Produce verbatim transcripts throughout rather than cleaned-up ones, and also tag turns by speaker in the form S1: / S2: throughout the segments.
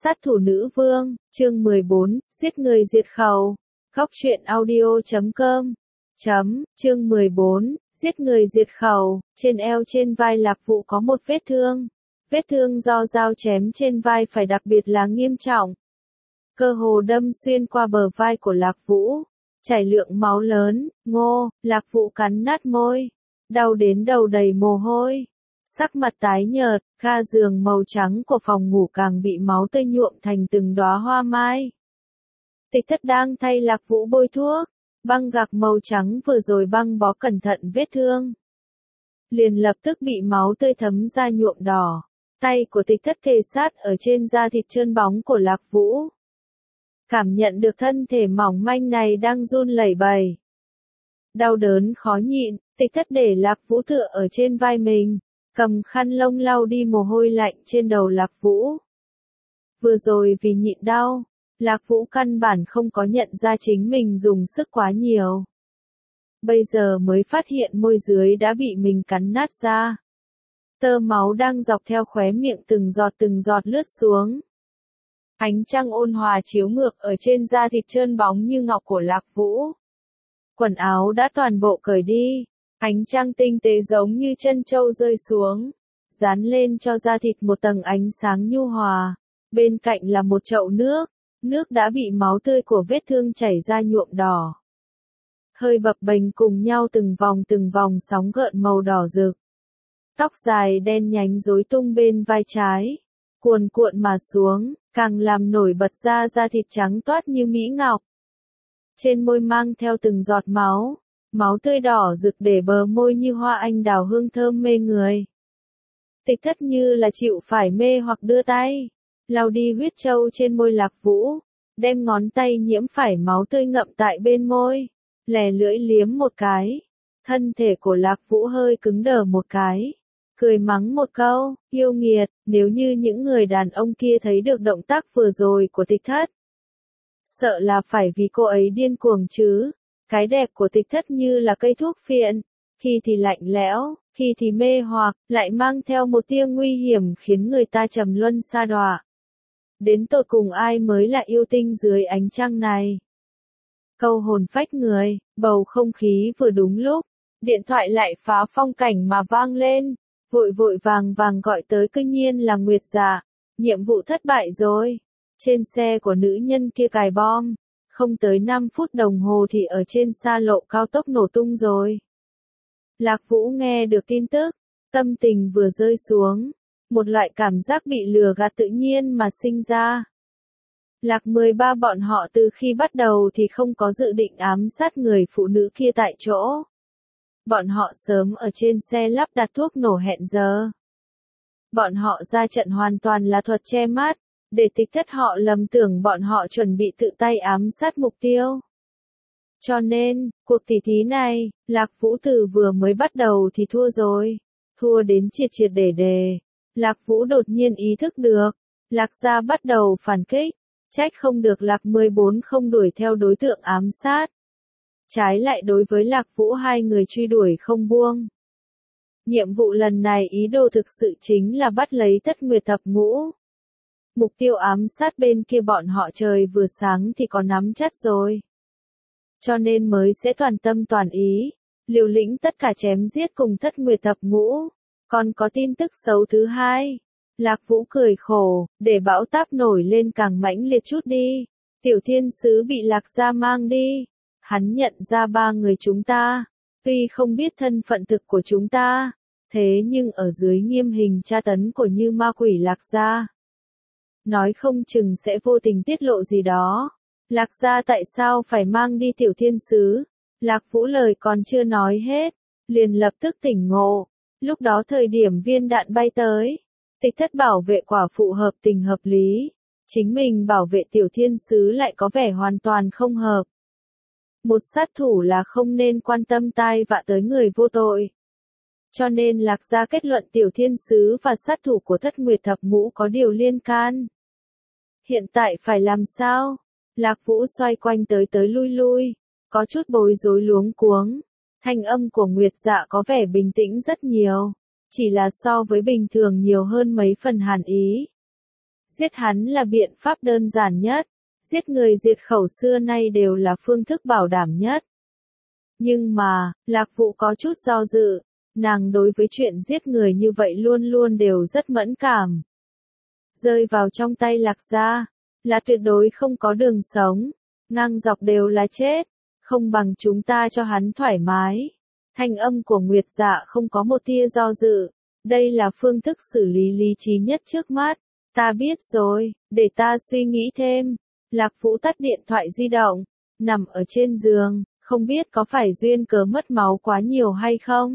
S1: Sát thủ nữ vương, chương mười bốn, giết người diệt khẩu. Góc truyện audio chấm com. Chấm, chương mười bốn, giết người diệt khẩu. Trên eo trên vai Lạc Vũ có một vết thương. Vết thương do dao chém trên vai phải đặc biệt là nghiêm trọng. Cơ hồ đâm xuyên qua bờ vai của Lạc Vũ. Chảy lượng máu lớn, ngô, Lạc Vũ cắn nát môi. Đau đến đầu đầy mồ hôi. Sắc mặt tái nhợt, ga giường màu trắng của phòng ngủ càng bị máu tươi nhuộm thành từng đóa hoa mai. Tịch Thất đang thay Lạc Vũ bôi thuốc, băng gạc màu trắng vừa rồi băng bó cẩn thận vết thương. Liền lập tức bị máu tươi thấm ra nhuộm đỏ. Tay của Tịch Thất kề sát ở trên da thịt trơn bóng của Lạc Vũ. Cảm nhận được thân thể mỏng manh này đang run lẩy bẩy. Đau đớn khó nhịn, Tịch Thất để Lạc Vũ tựa ở trên vai mình. Cầm khăn lông lau đi mồ hôi lạnh trên đầu Lạc Vũ. Vừa rồi vì nhịn đau, Lạc Vũ căn bản không có nhận ra chính mình dùng sức quá nhiều. Bây giờ mới phát hiện môi dưới đã bị mình cắn nát ra. Tơ máu đang dọc theo khóe miệng từng giọt từng giọt lướt xuống. Ánh trăng ôn hòa chiếu ngược ở trên da thịt trơn bóng như ngọc của Lạc Vũ. Quần áo đã toàn bộ cởi đi. Ánh trăng tinh tế giống như chân châu rơi xuống, dán lên cho da thịt một tầng ánh sáng nhu hòa. Bên cạnh là một chậu nước, nước đã bị máu tươi của vết thương chảy ra nhuộm đỏ. Hơi bập bềnh cùng nhau từng vòng từng vòng sóng gợn màu đỏ rực. Tóc dài đen nhánh rối tung bên vai trái, cuồn cuộn mà xuống, càng làm nổi bật ra da thịt trắng toát như mỹ ngọc. Trên môi mang theo từng giọt máu. Máu tươi đỏ rực để bờ môi như hoa anh đào hương thơm mê người. Tịch Thất như là chịu phải mê hoặc đưa tay, lau đi huyết trâu trên môi Lạc Vũ, đem ngón tay nhiễm phải máu tươi ngậm tại bên môi, lè lưỡi liếm một cái. Thân thể của Lạc Vũ hơi cứng đờ một cái, cười mắng một câu, yêu nghiệt, nếu như những người đàn ông kia thấy được động tác vừa rồi của Tịch Thất. Sợ là phải vì cô ấy điên cuồng chứ. Cái đẹp của Tịch Thất như là cây thuốc phiện, khi thì lạnh lẽo, khi thì mê hoặc, lại mang theo một tia nguy hiểm khiến người ta trầm luân sa đọa. Đến tột cùng ai mới là yêu tinh dưới ánh trăng này? Câu hồn phách người, bầu không khí vừa đúng lúc, điện thoại lại phá phong cảnh mà vang lên, vội vội vàng vàng gọi tới cư nhiên là Nguyệt Dạ, nhiệm vụ thất bại rồi. Trên xe của nữ nhân kia cài bom. Không tới năm phút đồng hồ thì ở trên xa lộ cao tốc nổ tung rồi. Lạc Vũ nghe được tin tức, tâm tình vừa rơi xuống, một loại cảm giác bị lừa gạt tự nhiên mà sinh ra. Lạc mười ba bọn họ từ khi bắt đầu thì không có dự định ám sát người phụ nữ kia tại chỗ. Bọn họ sớm ở trên xe lắp đặt thuốc nổ hẹn giờ. Bọn họ ra trận hoàn toàn là thuật che mắt. Để Tịch Thất họ lầm tưởng bọn họ chuẩn bị tự tay ám sát mục tiêu. Cho nên, cuộc tỉ thí này, Lạc Vũ từ vừa mới bắt đầu thì thua rồi. Thua đến triệt triệt để để. Lạc Vũ đột nhiên ý thức được. Lạc gia bắt đầu phản kích. Trách không được Lạc mười bốn không đuổi theo đối tượng ám sát. Trái lại đối với Lạc Vũ hai người truy đuổi không buông. Nhiệm vụ lần này ý đồ thực sự chính là bắt lấy Thất Nguyệt Thập Ngũ. Mục tiêu ám sát bên kia bọn họ trời vừa sáng thì có nắm chắc rồi. Cho nên mới sẽ toàn tâm toàn ý, liều lĩnh tất cả chém giết cùng Thất Nguyệt Thập Ngũ. Còn có tin tức xấu thứ hai. Lạc Vũ cười khổ, để bão táp nổi lên càng mãnh liệt chút đi. Tiểu thiên sứ bị Lạc gia mang đi. Hắn nhận ra ba người chúng ta. Tuy không biết thân phận thực của chúng ta, thế nhưng ở dưới nghiêm hình tra tấn của Như Ma Quỷ Lạc gia. Nói không chừng sẽ vô tình tiết lộ gì đó. Lạc gia tại sao phải mang đi tiểu thiên sứ? Lạc Vũ lời còn chưa nói hết, liền lập tức tỉnh ngộ. Lúc đó thời điểm viên đạn bay tới, Tịch Thất bảo vệ quả phụ hợp tình hợp lý. Chính mình bảo vệ tiểu thiên sứ lại có vẻ hoàn toàn không hợp. Một sát thủ là không nên quan tâm tai vạ tới người vô tội. Cho nên Lạc gia kết luận tiểu thiên sứ và sát thủ của Thất Nguyệt Thập Ngũ có điều liên can. Hiện tại phải làm sao? Lạc Vũ xoay quanh tới tới lui lui, có chút bối rối luống cuống. Thanh âm của Nguyệt Dạ có vẻ bình tĩnh rất nhiều, chỉ là so với bình thường nhiều hơn mấy phần hàn ý. Giết hắn là biện pháp đơn giản nhất. Giết người diệt khẩu xưa nay đều là phương thức bảo đảm nhất. Nhưng mà, Lạc Vũ có chút do dự. Nàng đối với chuyện giết người như vậy luôn luôn đều rất mẫn cảm. Rơi vào trong tay Lạc gia, là tuyệt đối không có đường sống. Ngang dọc đều là chết. Không bằng chúng ta cho hắn thoải mái. Thanh âm của Nguyệt Dạ không có một tia do dự. Đây là phương thức xử lý lý trí nhất trước mắt. Ta biết rồi, để ta suy nghĩ thêm. Lạc Vũ tắt điện thoại di động, nằm ở trên giường, không biết có phải duyên cớ mất máu quá nhiều hay không.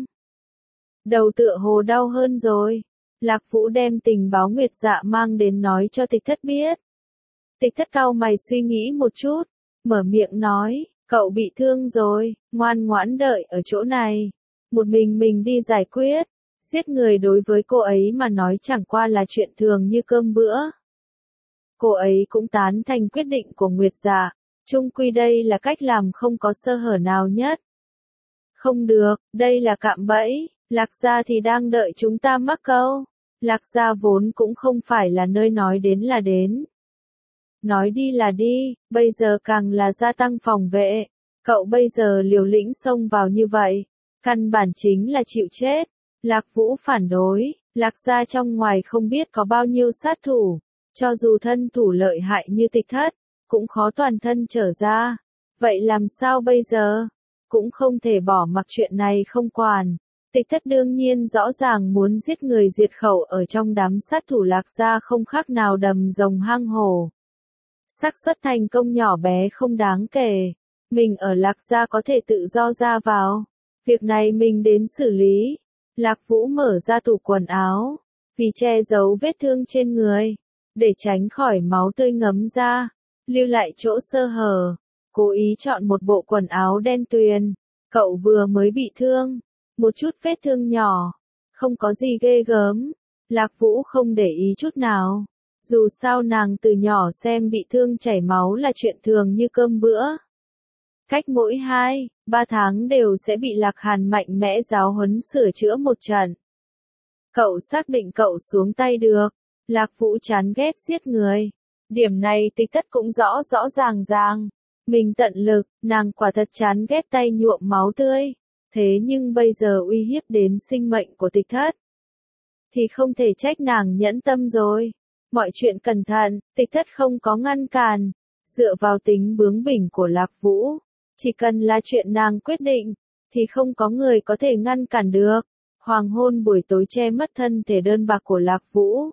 S1: Đầu tựa hồ đau hơn rồi. Lạc Vũ đem tình báo Nguyệt Dạ mang đến nói cho Tịch Thất biết. Tịch Thất cau mày suy nghĩ một chút, mở miệng nói, cậu bị thương rồi, ngoan ngoãn đợi ở chỗ này. Một mình mình đi giải quyết. Giết người đối với cô ấy mà nói chẳng qua là chuyện thường như cơm bữa. Cô ấy cũng tán thành quyết định của Nguyệt Dạ, chung quy đây là cách làm không có sơ hở nào nhất. Không được, đây là cạm bẫy, Lạc gia thì đang đợi chúng ta mắc câu. Lạc gia vốn cũng không phải là nơi nói đến là đến. Nói đi là đi, bây giờ càng là gia tăng phòng vệ. Cậu bây giờ liều lĩnh xông vào như vậy, căn bản chính là chịu chết. Lạc Vũ phản đối, Lạc gia trong ngoài không biết có bao nhiêu sát thủ. Cho dù thân thủ lợi hại như Tịch Thất, cũng khó toàn thân trở ra. Vậy làm sao bây giờ? Cũng không thể bỏ mặc chuyện này không quản. Tịch Thất đương nhiên rõ ràng muốn giết người diệt khẩu ở trong đám sát thủ Lạc gia không khác nào đầm rồng hang hổ. Xác suất thành công nhỏ bé không đáng kể. Mình ở Lạc gia có thể tự do ra vào. Việc này mình đến xử lý. Lạc Vũ mở ra tủ quần áo. Vì che giấu vết thương trên người. Để tránh khỏi máu tươi ngấm ra, lưu lại chỗ sơ hở, cố ý chọn một bộ quần áo đen tuyền. Cậu vừa mới bị thương, một chút vết thương nhỏ, không có gì ghê gớm. Lạc Vũ không để ý chút nào. Dù sao nàng từ nhỏ xem bị thương chảy máu là chuyện thường như cơm bữa. Cách mỗi hai, ba tháng đều sẽ bị Lạc Hàn mạnh mẽ giáo huấn sửa chữa một trận. Cậu xác định cậu xuống tay được. Lạc Vũ chán ghét giết người. Điểm này Tịch Thất cũng rõ rõ ràng ràng. Mình tận lực, nàng quả thật chán ghét tay nhuộm máu tươi. Thế nhưng bây giờ uy hiếp đến sinh mệnh của Tịch Thất. Thì không thể trách nàng nhẫn tâm rồi. Mọi chuyện cẩn thận, Tịch Thất không có ngăn cản. Dựa vào tính bướng bỉnh của Lạc Vũ. Chỉ cần là chuyện nàng quyết định, thì không có người có thể ngăn cản được. Hoàng hôn buổi tối che mất thân thể đơn bạc của Lạc Vũ.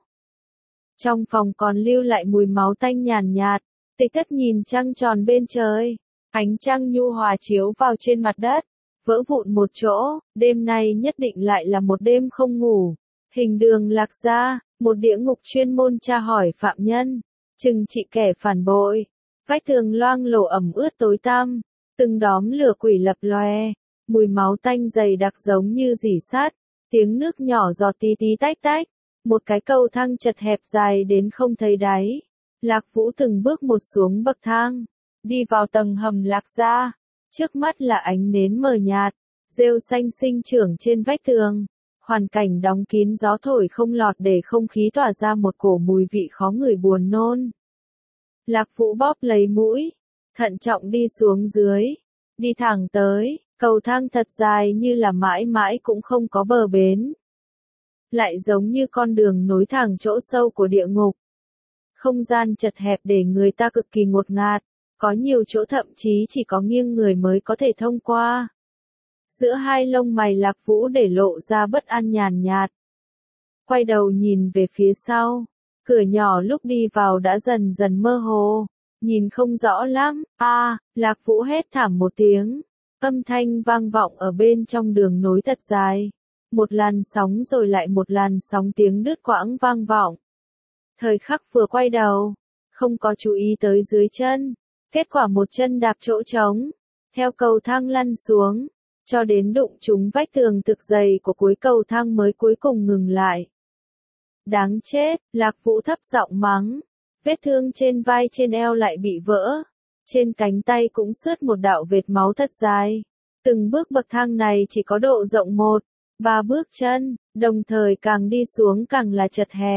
S1: Trong phòng còn lưu lại mùi máu tanh nhàn nhạt, Tịch Thất nhìn trăng tròn bên trời, ánh trăng nhu hòa chiếu vào trên mặt đất, vỡ vụn một chỗ, đêm nay nhất định lại là một đêm không ngủ. Hình đường Lạc gia, một địa ngục chuyên môn tra hỏi phạm nhân, trừng trị kẻ phản bội, vách tường loang lổ ẩm ướt tối tăm, từng đóm lửa quỷ lập lòe, mùi máu tanh dày đặc giống như rỉ sắt, tiếng nước nhỏ giọt tí tí tách tách. Một cái cầu thang chật hẹp dài đến không thấy đáy. Lạc Vũ từng bước một xuống bậc thang, đi vào tầng hầm Lạc gia. Trước mắt là ánh nến mờ nhạt, rêu xanh sinh trưởng trên vách tường. Hoàn cảnh đóng kín gió thổi không lọt để không khí tỏa ra một cổ mùi vị khó ngửi buồn nôn. Lạc Vũ bóp lấy mũi, thận trọng đi xuống dưới, đi thẳng tới, cầu thang thật dài như là mãi mãi cũng không có bờ bến. Lại giống như con đường nối thẳng chỗ sâu của địa ngục. Không gian chật hẹp để người ta cực kỳ ngột ngạt, có nhiều chỗ thậm chí chỉ có nghiêng người mới có thể thông qua. Giữa hai lông mày Lạc Vũ để lộ ra bất an nhàn nhạt. Quay đầu nhìn về phía sau, cửa nhỏ lúc đi vào đã dần dần mơ hồ, nhìn không rõ lắm. A, à, Lạc Vũ hét thảm một tiếng, âm thanh vang vọng ở bên trong đường nối thật dài. Một làn sóng rồi lại một làn sóng tiếng đứt quãng vang vọng. Thời khắc vừa quay đầu, không có chú ý tới dưới chân, kết quả một chân đạp chỗ trống, theo cầu thang lăn xuống, cho đến đụng trúng vách tường thực dày của cuối cầu thang mới cuối cùng ngừng lại. Đáng chết, Lạc Vũ thấp giọng mắng, vết thương trên vai trên eo lại bị vỡ, trên cánh tay cũng xước một đạo vệt máu thật dài. Từng bước bậc thang này chỉ có độ rộng một, ba bước chân, đồng thời càng đi xuống càng là chật hẹp.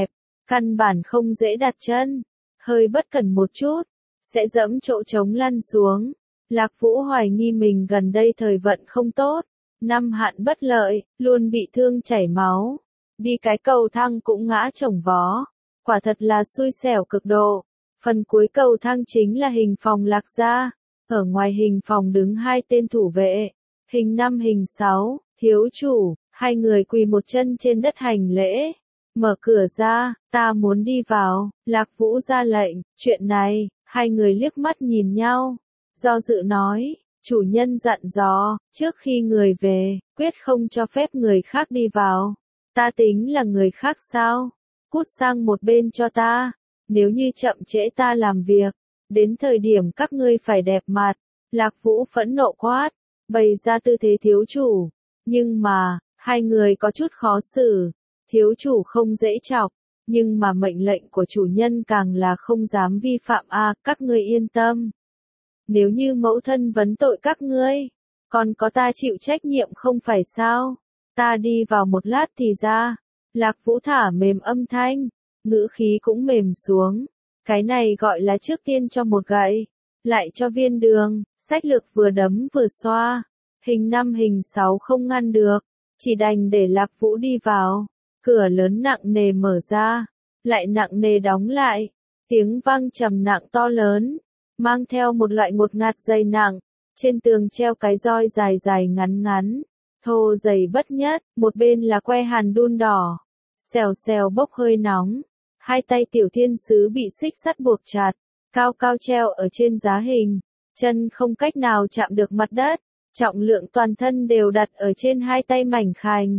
S1: căn bản không dễ đặt chân, hơi bất cẩn một chút, sẽ dẫm chỗ trống lăn xuống. Lạc Vũ hoài nghi mình gần đây thời vận không tốt, năm hạn bất lợi, luôn bị thương chảy máu, đi cái cầu thang cũng ngã chồng vó, quả thật là xui xẻo cực độ. Phần cuối cầu thang chính là hình phòng Lạc gia, ở ngoài hình phòng đứng hai tên thủ vệ, hình năm hình sáu, thiếu chủ, hai người quỳ một chân trên đất hành lễ. Mở cửa ra, ta muốn đi vào, Lạc Vũ ra lệnh, chuyện này, hai người liếc mắt nhìn nhau, do dự nói, chủ nhân dặn dò, trước khi người về, quyết không cho phép người khác đi vào. Ta tính là người khác sao? Cút sang một bên cho ta, nếu như chậm trễ ta làm việc, đến thời điểm các ngươi phải đẹp mặt. Lạc Vũ phẫn nộ quát, bày ra tư thế thiếu chủ, nhưng mà, hai người có chút khó xử, thiếu chủ không dễ chọc, nhưng mà mệnh lệnh của chủ nhân càng là không dám vi phạm a, à, các ngươi yên tâm. Nếu như mẫu thân vấn tội các ngươi, còn có ta chịu trách nhiệm không phải sao? Ta đi vào một lát thì ra. Lạc Vũ thả mềm âm thanh, ngữ khí cũng mềm xuống. Cái này gọi là trước tiên cho một gậy, lại cho viên đường, sách lược vừa đấm vừa xoa. Hình năm hình sáu không ngăn được, chỉ đành để Lạc Vũ đi vào. Cửa lớn nặng nề mở ra, lại nặng nề đóng lại. Tiếng vang trầm nặng to lớn, mang theo một loại ngột ngạt dày nặng. Trên tường treo cái roi dài dài ngắn ngắn, thô dày bất nhất, một bên là que hàn đun đỏ, xèo xèo bốc hơi nóng. Hai tay tiểu thiên sứ bị xích sắt buộc chặt, cao cao treo ở trên giá hình, chân không cách nào chạm được mặt đất, trọng lượng toàn thân đều đặt ở trên hai tay mảnh khảnh.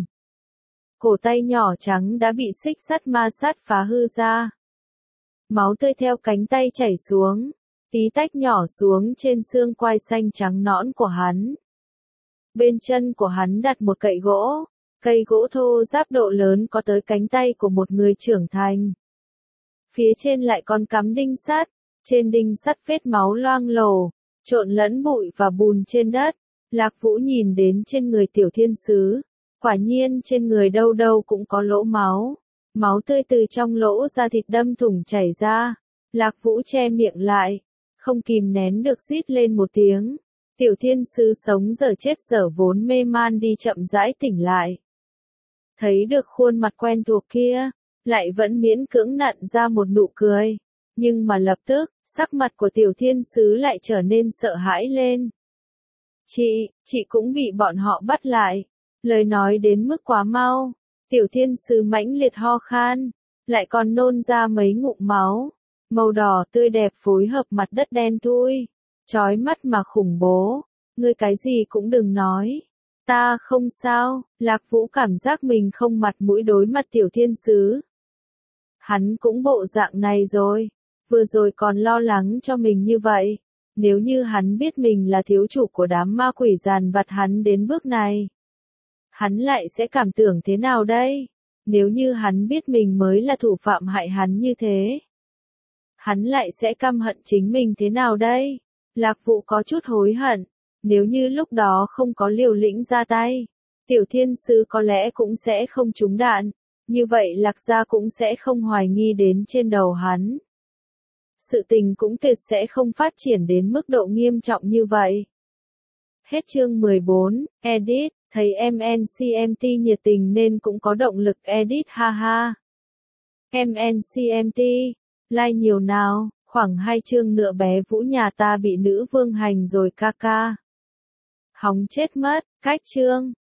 S1: Cổ tay nhỏ trắng đã bị xích sắt ma sát phá hư ra. Máu tươi theo cánh tay chảy xuống, tí tách nhỏ xuống trên xương quai xanh trắng nõn của hắn. Bên chân của hắn đặt một cậy gỗ, cây gỗ thô ráp độ lớn có tới cánh tay của một người trưởng thành. Phía trên lại còn cắm đinh sắt, trên đinh sắt vết máu loang lổ, trộn lẫn bụi và bùn trên đất. Lạc Vũ nhìn đến trên người tiểu thiên sứ, quả nhiên trên người đâu đâu cũng có lỗ máu, máu tươi từ trong lỗ da thịt đâm thủng chảy ra. Lạc Vũ che miệng lại, không kìm nén được rít lên một tiếng. Tiểu thiên sứ sống dở chết dở vốn mê man đi chậm rãi tỉnh lại. Thấy được khuôn mặt quen thuộc kia, lại vẫn miễn cưỡng nặn ra một nụ cười. Nhưng mà lập tức, sắc mặt của tiểu thiên sứ lại trở nên sợ hãi lên. Chị, chị cũng bị bọn họ bắt lại. Lời nói đến mức quá mau. Tiểu thiên sứ mãnh liệt ho khan, lại còn nôn ra mấy ngụm máu. Màu đỏ tươi đẹp phối hợp mặt đất đen thui, chói mắt mà khủng bố. Ngươi cái gì cũng đừng nói. Ta không sao. Lạc Vũ cảm giác mình không mặt mũi đối mặt tiểu thiên sứ. Hắn cũng bộ dạng này rồi. Vừa rồi còn lo lắng cho mình như vậy. Nếu như hắn biết mình là thiếu chủ của đám ma quỷ giàn vặt hắn đến bước này, hắn lại sẽ cảm tưởng thế nào đây? Nếu như hắn biết mình mới là thủ phạm hại hắn như thế, hắn lại sẽ căm hận chính mình thế nào đây? Lạc Vũ có chút hối hận. Nếu như lúc đó không có liều lĩnh ra tay, tiểu thiên sứ có lẽ cũng sẽ không trúng đạn. Như vậy Lạc gia cũng sẽ không hoài nghi đến trên đầu hắn. Sự tình cũng tuyệt sẽ không phát triển đến mức độ nghiêm trọng như vậy. Hết chương mười bốn, edit, thấy em en xê em tê nhiệt tình nên cũng có động lực edit ha ha. em en xê em tê, like nhiều nào, khoảng hai chương nữa bé Vũ nhà ta bị nữ vương hành rồi ca ca. Hóng chết mất, cách chương.